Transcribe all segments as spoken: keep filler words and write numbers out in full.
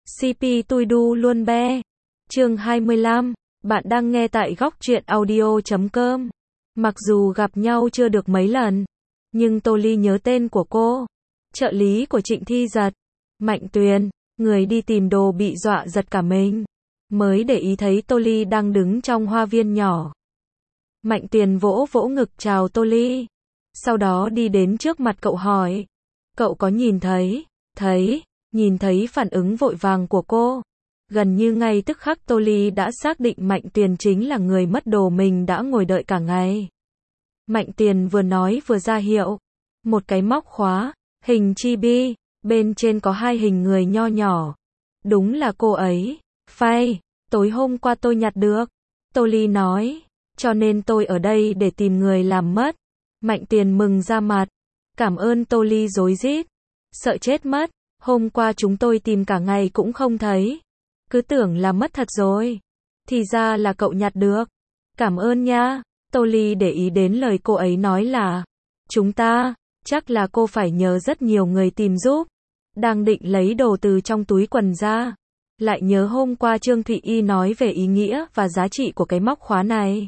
xê pê tôi đu luôn be. Chương hai mươi lăm, bạn đang nghe tại góc truyện audio chấm com. Mặc dù gặp nhau chưa được mấy lần, nhưng Tô Ly nhớ tên của cô. Trợ lý của Trịnh Thi Giật, Mạnh Tuyền, người đi tìm đồ bị dọa giật cả mình. Mới để ý thấy Tô Ly đang đứng trong hoa viên nhỏ. Mạnh Tuyền vỗ vỗ ngực chào Tô Ly. Sau đó đi đến trước mặt cậu hỏi. Cậu có nhìn thấy? Thấy, nhìn thấy phản ứng vội vàng của cô. Gần như ngay tức khắc Tô Ly đã xác định Mạnh Tuyền chính là người mất đồ mình đã ngồi đợi cả ngày. Mạnh Tuyền vừa nói vừa ra hiệu. Một cái móc khóa, hình chibi, bên trên có hai hình người nho nhỏ. Đúng là cô ấy. Phai, tối hôm qua tôi nhặt được. Tô Ly nói, cho nên tôi ở đây để tìm người làm mất. Mạnh Tuyền mừng ra mặt. Cảm ơn Tô Ly rối rít. Sợ chết mất, hôm qua chúng tôi tìm cả ngày cũng không thấy. Cứ tưởng là mất thật rồi. Thì ra là cậu nhặt được. Cảm ơn nha. Tô Ly để ý đến lời cô ấy nói là chúng ta, chắc là cô phải nhờ rất nhiều người tìm giúp. Đang định lấy đồ từ trong túi quần ra. Lại nhớ hôm qua Trương Thụy Y nói về ý nghĩa và giá trị của cái móc khóa này.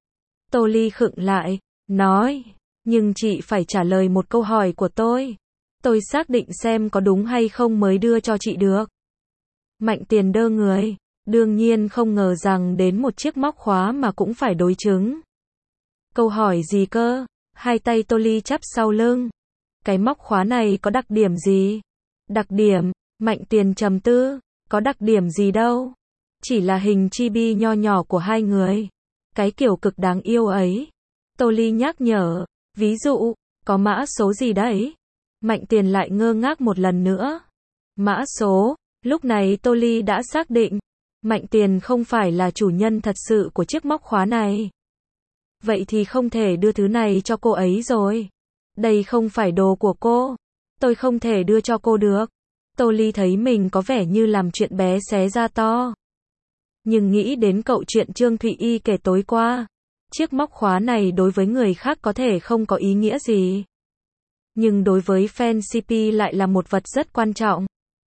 Tô Ly khựng lại, nói, nhưng chị phải trả lời một câu hỏi của tôi. Tôi xác định xem có đúng hay không mới đưa cho chị được. Mạnh Tuyền đơ người, đương nhiên không ngờ rằng đến một chiếc móc khóa mà cũng phải đối chứng. Câu hỏi gì cơ? Hai tay Tô Ly chắp sau lưng. Cái móc khóa này có đặc điểm gì? Đặc điểm, Mạnh Tuyền trầm tư, có đặc điểm gì đâu. Chỉ là hình chibi nho nhỏ của hai người. Cái kiểu cực đáng yêu ấy. Tô Ly nhắc nhở, ví dụ, có mã số gì đấy? Mạnh Tuyền lại ngơ ngác một lần nữa. Mã số, lúc này Tô Ly đã xác định, Mạnh Tuyền không phải là chủ nhân thật sự của chiếc móc khóa này. Vậy thì không thể đưa thứ này cho cô ấy rồi. Đây không phải đồ của cô. Tôi không thể đưa cho cô được. Tô Ly thấy mình có vẻ như làm chuyện bé xé ra to. Nhưng nghĩ đến cậu chuyện Trương Thụy Y kể tối qua. Chiếc móc khóa này đối với người khác có thể không có ý nghĩa gì. Nhưng đối với fan xê pê lại là một vật rất quan trọng.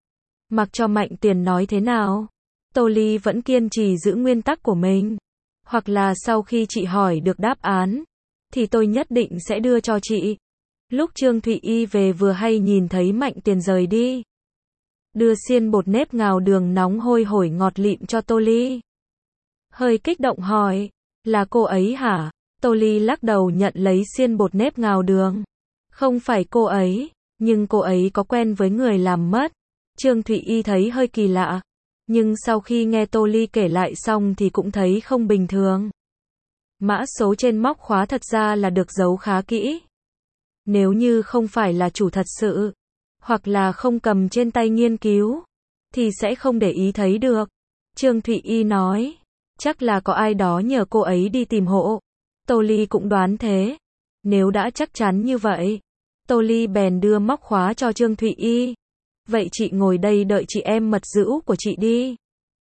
Mặc cho Mạnh Tuyền nói thế nào, Tô Ly vẫn kiên trì giữ nguyên tắc của mình. Hoặc là sau khi chị hỏi được đáp án, thì tôi nhất định sẽ đưa cho chị. Lúc Trương Thụy Y về vừa hay nhìn thấy Mạnh Tuyền rời đi. Đưa xiên bột nếp ngào đường nóng hôi hổi ngọt lịm cho Tô Ly. Hơi kích động hỏi, là cô ấy hả? Tô Ly lắc đầu nhận lấy xiên bột nếp ngào đường. Không phải cô ấy, nhưng cô ấy có quen với người làm mất. Trương Thụy Y thấy hơi kỳ lạ. Nhưng sau khi nghe Tô Ly kể lại xong thì cũng thấy không bình thường. Mã số trên móc khóa thật ra là được giấu khá kỹ. Nếu như không phải là chủ thật sự, hoặc là không cầm trên tay nghiên cứu, thì sẽ không để ý thấy được. Trương Thụy Y nói, chắc là có ai đó nhờ cô ấy đi tìm hộ. Tô Ly cũng đoán thế. Nếu đã chắc chắn như vậy, Tô Ly bèn đưa móc khóa cho Trương Thụy Y. Vậy chị ngồi đây đợi chị em mật dữ của chị đi.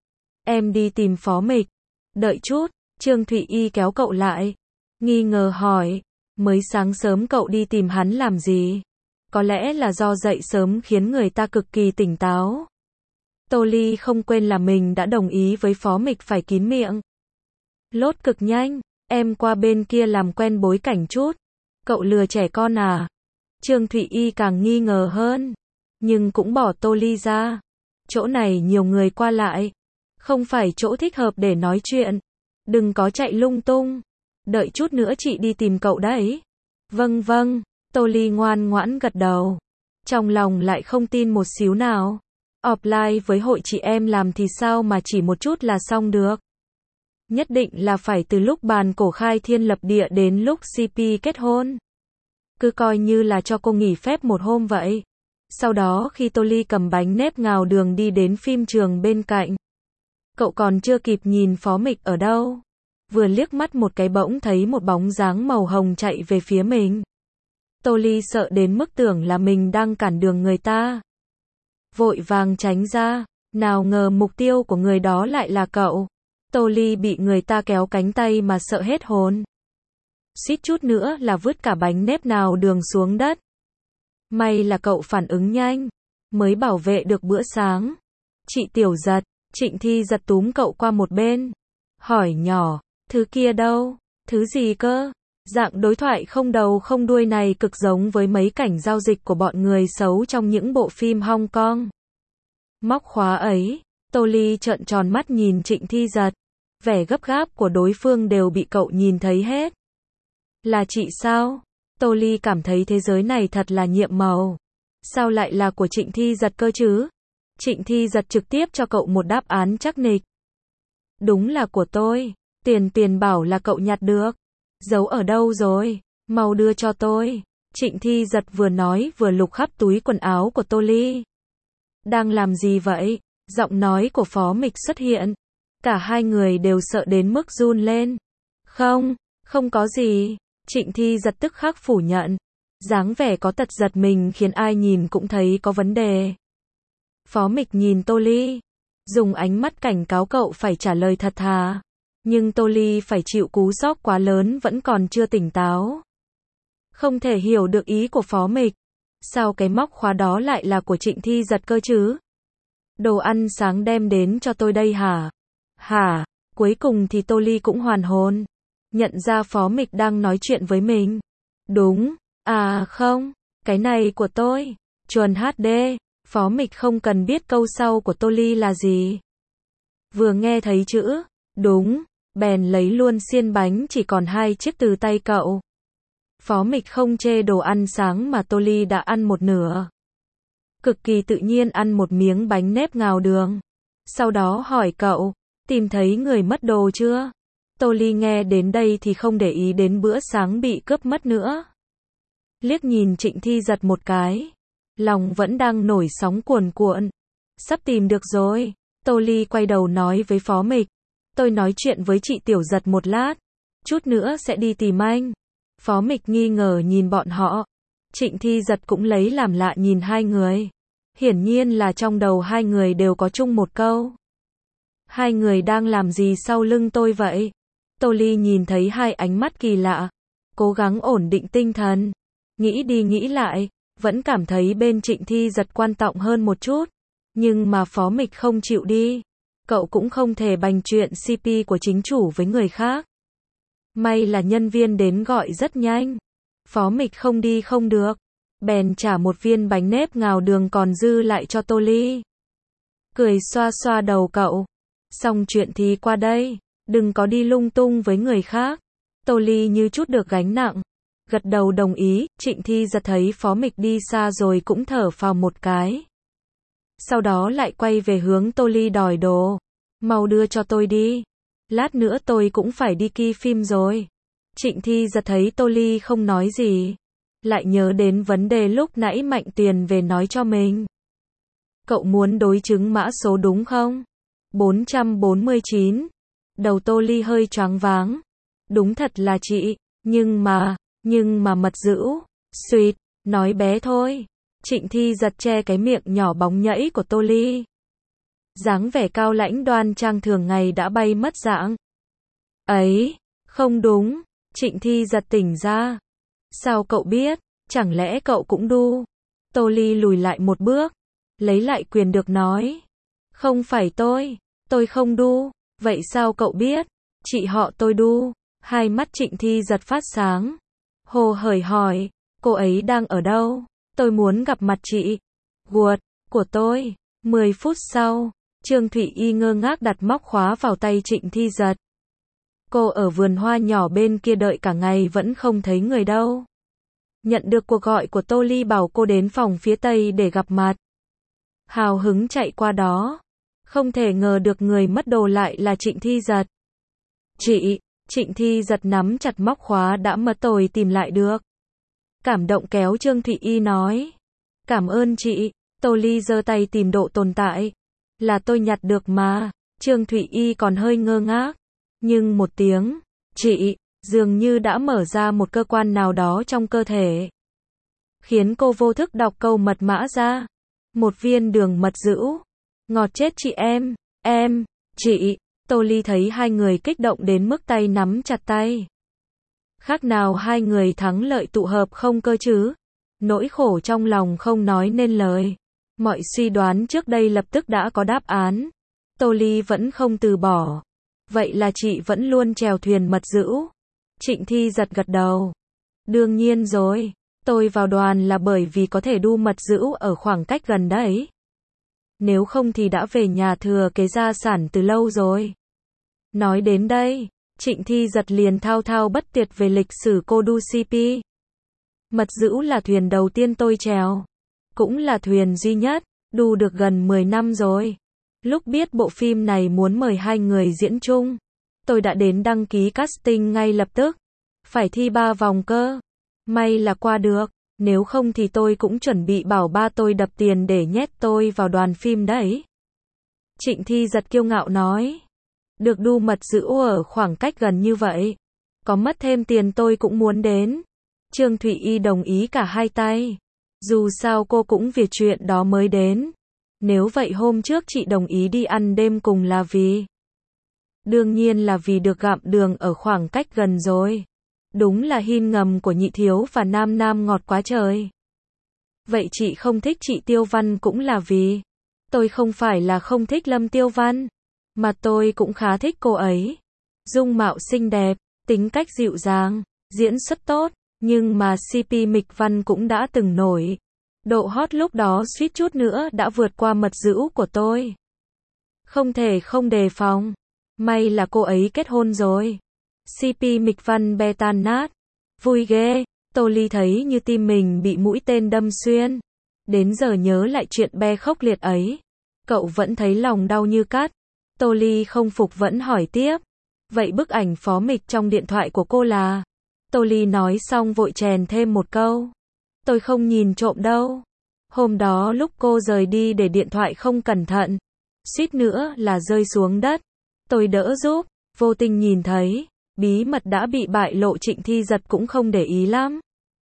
Em đi tìm Phó Mịch. Đợi chút, Trương Thụy Y kéo cậu lại. Nghi ngờ hỏi, mới sáng sớm cậu đi tìm hắn làm gì? Có lẽ là do dậy sớm khiến người ta cực kỳ tỉnh táo. Tô Ly không quên là mình đã đồng ý với Phó Mịch phải kín miệng. Lốt cực nhanh, em qua bên kia làm quen bối cảnh chút. Cậu lừa trẻ con à? Trương Thụy Y càng nghi ngờ hơn. Nhưng cũng bỏ Tô Ly ra. Chỗ này nhiều người qua lại. Không phải chỗ thích hợp để nói chuyện. Đừng có chạy lung tung. Đợi chút nữa chị đi tìm cậu đấy. Vâng vâng, Tô Ly ngoan ngoãn gật đầu. Trong lòng lại không tin một xíu nào. Offline với hội chị em làm thì sao mà chỉ một chút là xong được. Nhất định là phải từ lúc bàn cổ khai thiên lập địa đến lúc xê pê kết hôn. Cứ coi như là cho cô nghỉ phép một hôm vậy. Sau đó khi Tô Ly cầm bánh nếp ngào đường đi đến phim trường bên cạnh. Cậu còn chưa kịp nhìn Phó Mịch ở đâu. Vừa liếc mắt một cái bỗng thấy một bóng dáng màu hồng chạy về phía mình. Tô Ly sợ đến mức tưởng là mình đang cản đường người ta. Vội vàng tránh ra, nào ngờ mục tiêu của người đó lại là cậu. Tô Ly bị người ta kéo cánh tay mà sợ hết hồn. Suýt chút nữa là vứt cả bánh nếp ngào đường xuống đất. May là cậu phản ứng nhanh, mới bảo vệ được bữa sáng. Chị Tiểu Giật, Trịnh Thi Giật túm cậu qua một bên. Hỏi nhỏ, thứ kia đâu? Thứ gì cơ? Dạng đối thoại không đầu không đuôi này cực giống với mấy cảnh giao dịch của bọn người xấu trong những bộ phim Hong Kong. Móc khóa ấy, Tô Ly trợn tròn mắt nhìn Trịnh Thi Giật. Vẻ gấp gáp của đối phương đều bị cậu nhìn thấy hết. Là chị sao? Tô Ly cảm thấy thế giới này thật là nhiệm màu. Sao lại là của Trịnh Thi Giật cơ chứ? Trịnh Thi Giật trực tiếp cho cậu một đáp án chắc nịch. Đúng là của tôi. Tiền tiền bảo là cậu nhặt được. Giấu ở đâu rồi? Mau đưa cho tôi. Trịnh Thi Giật vừa nói vừa lục khắp túi quần áo của Tô Ly. Đang làm gì vậy? Giọng nói của Phó Mịch xuất hiện. Cả hai người đều sợ đến mức run lên. Không, không có gì. Trịnh Thi Giật tức khắc phủ nhận. Dáng vẻ có tật giật mình khiến ai nhìn cũng thấy có vấn đề. Phó Mịch nhìn Tô Ly, dùng ánh mắt cảnh cáo cậu phải trả lời thật thà. Nhưng Tô Ly phải chịu cú sốc quá lớn vẫn còn chưa tỉnh táo. Không thể hiểu được ý của Phó Mịch. Sao cái móc khóa đó lại là của Trịnh Thi Giật cơ chứ? Đồ ăn sáng đem đến cho tôi đây hả? Hả? Cuối cùng thì Tô Ly cũng hoàn hồn. Nhận ra Phó Mịch đang nói chuyện với mình. Đúng. À không. Cái này của tôi. Chuẩn hát đê. Phó Mịch không cần biết câu sau của Tô Ly là gì. Vừa nghe thấy chữ đúng, bèn lấy luôn xiên bánh chỉ còn hai chiếc từ tay cậu. Phó Mịch không chê đồ ăn sáng mà Tô Ly đã ăn một nửa. Cực kỳ tự nhiên ăn một miếng bánh nếp ngào đường. Sau đó hỏi cậu, tìm thấy người mất đồ chưa? Tô Ly nghe đến đây thì không để ý đến bữa sáng bị cướp mất nữa. Liếc nhìn Trịnh Thi Giật một cái. Lòng vẫn đang nổi sóng cuồn cuộn. Sắp tìm được rồi. Tô Ly quay đầu nói với Phó Mịch. Tôi nói chuyện với chị Tiểu Giật một lát. Chút nữa sẽ đi tìm anh. Phó Mịch nghi ngờ nhìn bọn họ. Trịnh Thi Giật cũng lấy làm lạ nhìn hai người. Hiển nhiên là trong đầu hai người đều có chung một câu. Hai người đang làm gì sau lưng tôi vậy? Tô Ly nhìn thấy hai ánh mắt kỳ lạ. Cố gắng ổn định tinh thần. Nghĩ đi nghĩ lại. Vẫn cảm thấy bên Trịnh Thi Giật quan trọng hơn một chút. Nhưng mà Phó Mịch không chịu đi. Cậu cũng không thể bành chuyện xê pê của chính chủ với người khác. May là nhân viên đến gọi rất nhanh. Phó Mịch không đi không được. Bèn trả một viên bánh nếp ngào đường còn dư lại cho Tô Ly. Cười xoa xoa đầu cậu. Xong chuyện thì qua đây. Đừng có đi lung tung với người khác. Tô Ly như chút được gánh nặng. Gật đầu đồng ý. Trịnh Thi Giật thấy Phó Mịch đi xa rồi cũng thở phào một cái. Sau đó lại quay về hướng Tô Ly đòi đồ. Mau đưa cho tôi đi. Lát nữa tôi cũng phải đi ki phim rồi. Trịnh Thi Giật thấy Tô Ly không nói gì. Lại nhớ đến vấn đề lúc nãy Mạnh Tuyền về nói cho mình. Cậu muốn đối chứng mã số đúng không? bốn trăm bốn mươi chín. Đầu Tô Ly hơi choáng váng. Đúng thật là chị. Nhưng mà, nhưng mà mật dữ. Xuyệt, nói bé thôi. Trịnh Thi Giật che cái miệng nhỏ bóng nhẫy của Tô Ly. Dáng vẻ cao lãnh đoan trang thường ngày đã bay mất dạng. Ấy, không đúng. Trịnh Thi Giật tỉnh ra. Sao cậu biết? Chẳng lẽ cậu cũng đu? Tô Ly lùi lại một bước. Lấy lại quyền được nói. Không phải tôi. Tôi không đu. Vậy sao cậu biết? Chị họ tôi đu. Hai mắt Trịnh Thi Giật phát sáng. Hồ hởi hỏi. Cô ấy đang ở đâu? Tôi muốn gặp mặt chị. Guột, của tôi. mười phút sau. Trương Thụy Y ngơ ngác đặt móc khóa vào tay Trịnh Thi Giật. Cô ở vườn hoa nhỏ bên kia đợi cả ngày vẫn không thấy người đâu. Nhận được cuộc gọi của Tô Ly bảo cô đến phòng phía Tây để gặp mặt. Hào hứng chạy qua đó. Không thể ngờ được người mất đồ lại là Trịnh Thi Giật. Chị, Trịnh Thi Giật nắm chặt móc khóa đã mất tồi tìm lại được. Cảm động kéo Trương Thụy Y nói. Cảm ơn chị. Tô Ly giơ tay tìm độ tồn tại. Là tôi nhặt được mà. Trương Thụy Y còn hơi ngơ ngác. Nhưng một tiếng, chị, dường như đã mở ra một cơ quan nào đó trong cơ thể. Khiến cô vô thức đọc câu mật mã ra. Một viên đường mật dữ. Ngọt chết chị em, em, chị. Tô Ly thấy hai người kích động đến mức tay nắm chặt tay. Khác nào hai người thắng lợi tụ hợp không cơ chứ. Nỗi khổ trong lòng không nói nên lời. Mọi suy đoán trước đây lập tức đã có đáp án. Tô Ly vẫn không từ bỏ. Vậy là chị vẫn luôn chèo thuyền mật dữ? Trịnh Thi giật gật đầu. Đương nhiên rồi. Tôi vào đoàn là bởi vì có thể đu mật dữ ở khoảng cách gần đấy. Nếu không thì đã về nhà thừa kế gia sản từ lâu rồi. Nói đến đây, Trịnh Thi giật liền thao thao bất tuyệt về lịch sử cô đu xê pê. Mật dữ là thuyền đầu tiên tôi chèo. Cũng là thuyền duy nhất, đu được gần mười năm rồi. Lúc biết bộ phim này muốn mời hai người diễn chung, tôi đã đến đăng ký casting ngay lập tức. Phải thi ba vòng cơ. May là qua được, nếu không thì tôi cũng chuẩn bị bảo ba tôi đập tiền để nhét tôi vào đoàn phim đấy. Trịnh Thi giật kiêu ngạo nói. Được đu mật dữ ở khoảng cách gần như vậy. Có mất thêm tiền tôi cũng muốn đến. Trương Thụy Y đồng ý cả hai tay. Dù sao cô cũng vì chuyện đó mới đến. Nếu vậy hôm trước chị đồng ý đi ăn đêm cùng là vì? Đương nhiên là vì được gặm đường ở khoảng cách gần rồi. Đúng là hin ngầm của Nhị Thiếu và Nam Nam ngọt quá trời. Vậy chị không thích chị Tiêu Văn cũng là vì? Tôi không phải là không thích Lâm Tiêu Văn, mà tôi cũng khá thích cô ấy. Dung mạo xinh đẹp, tính cách dịu dàng, diễn xuất tốt, nhưng mà xê pê Mịch Văn cũng đã từng nổi. Độ hot lúc đó suýt chút nữa đã vượt qua mật dữ của tôi. Không thể không đề phòng. May là cô ấy kết hôn rồi. xê pê Mịch Văn be tan nát. Vui ghê. Tô Ly thấy như tim mình bị mũi tên đâm xuyên. Đến giờ nhớ lại chuyện be khốc liệt ấy, cậu vẫn thấy lòng đau như cắt. Tô Ly không phục vẫn hỏi tiếp. Vậy bức ảnh phó Mịch trong điện thoại của cô là? Tô Ly nói xong vội chèn thêm một câu. Tôi không nhìn trộm đâu. Hôm đó lúc cô rời đi để điện thoại không cẩn thận, suýt nữa là rơi xuống đất. Tôi đỡ giúp, vô tình nhìn thấy. Bí mật đã bị bại lộ. Trịnh Thi giật cũng không để ý lắm.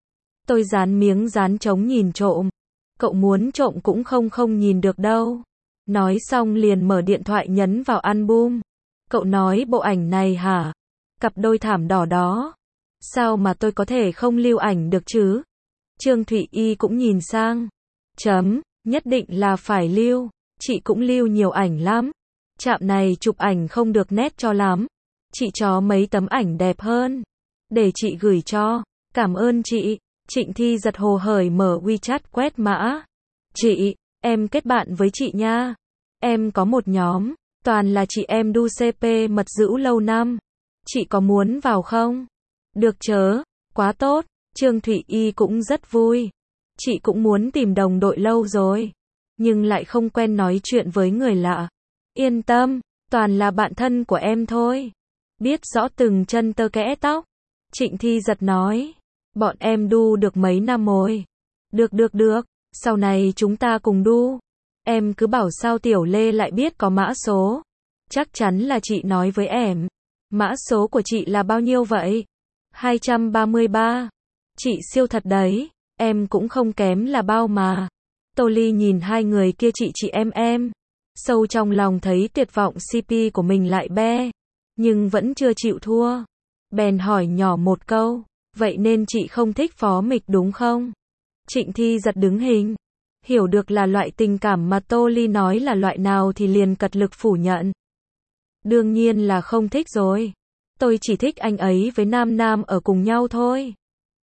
Tôi dán miếng dán chống nhìn trộm. Cậu muốn trộm cũng không không nhìn được đâu. Nói xong liền mở điện thoại nhấn vào album. Cậu nói bộ ảnh này hả? Cặp đôi thảm đỏ đó. Sao mà tôi có thể không lưu ảnh được chứ? Trương Thụy Y cũng nhìn sang. Chấm, nhất định là phải lưu. Chị cũng lưu nhiều ảnh lắm. Trạm này chụp ảnh không được nét cho lắm. Chị cho mấy tấm ảnh đẹp hơn. Để chị gửi cho. Cảm ơn chị. Trịnh Thi giật hồ hởi mở WeChat quét mã. Chị, em kết bạn với chị nha. Em có một nhóm, toàn là chị em đu xê pê mật dữ lâu năm. Chị có muốn vào không? Được chớ, quá tốt. Trương Thụy Y cũng rất vui. Chị cũng muốn tìm đồng đội lâu rồi, nhưng lại không quen nói chuyện với người lạ. Yên tâm, toàn là bạn thân của em thôi. Biết rõ từng chân tơ kẽ tóc. Trịnh Thi giật nói. Bọn em đu được mấy năm rồi. Được được được, sau này chúng ta cùng đu. Em cứ bảo sao Tiểu Lê lại biết có mã số. Chắc chắn là chị nói với em. Mã số của chị là bao nhiêu vậy? hai trăm ba mươi ba. Chị siêu thật đấy. Em cũng không kém là bao mà. Tô Ly nhìn hai người kia chị chị em em. Sâu trong lòng thấy tuyệt vọng xê pê của mình lại be. Nhưng vẫn chưa chịu thua. Bèn hỏi nhỏ một câu. Vậy nên chị không thích phó Mịch đúng không? Trịnh Thi giật đứng hình. Hiểu được là loại tình cảm mà Tô Ly nói là loại nào thì liền cật lực phủ nhận. Đương nhiên là không thích rồi. Tôi chỉ thích anh ấy với Nam Nam ở cùng nhau thôi.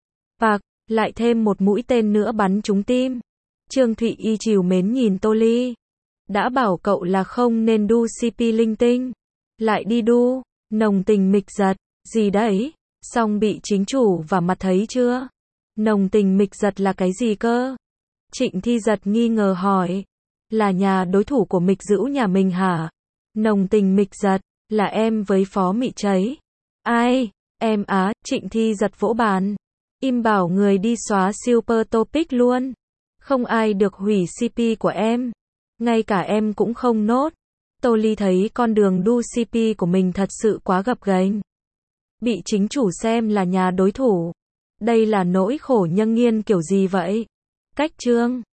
Và lại thêm một mũi tên nữa bắn trúng tim. Trương Thụy Y trìu mến nhìn Tô Ly. Đã bảo cậu là không nên đu xê pê linh tinh. Lại đi đu, nồng tình mịch giật, gì đấy? Xong bị chính chủ và mặt thấy chưa? Nồng tình mịch giật là cái gì cơ? Trịnh Thi giật nghi ngờ hỏi. Là nhà đối thủ của Mịch Dữ nhà mình hả? Nồng tình mịch giật, là em với phó Mị cháy. Ai? Em á, Trịnh Thi giật vỗ bàn. Im bảo người đi xóa super topic luôn. Không ai được hủy xê pê của em. Ngay cả em cũng không nốt. Tô Ly thấy con đường đu xê pê của mình thật sự quá gập ghềnh. Bị chính chủ xem là nhà đối thủ. Đây là nỗi khổ nhân nghiên kiểu gì vậy? Cách chương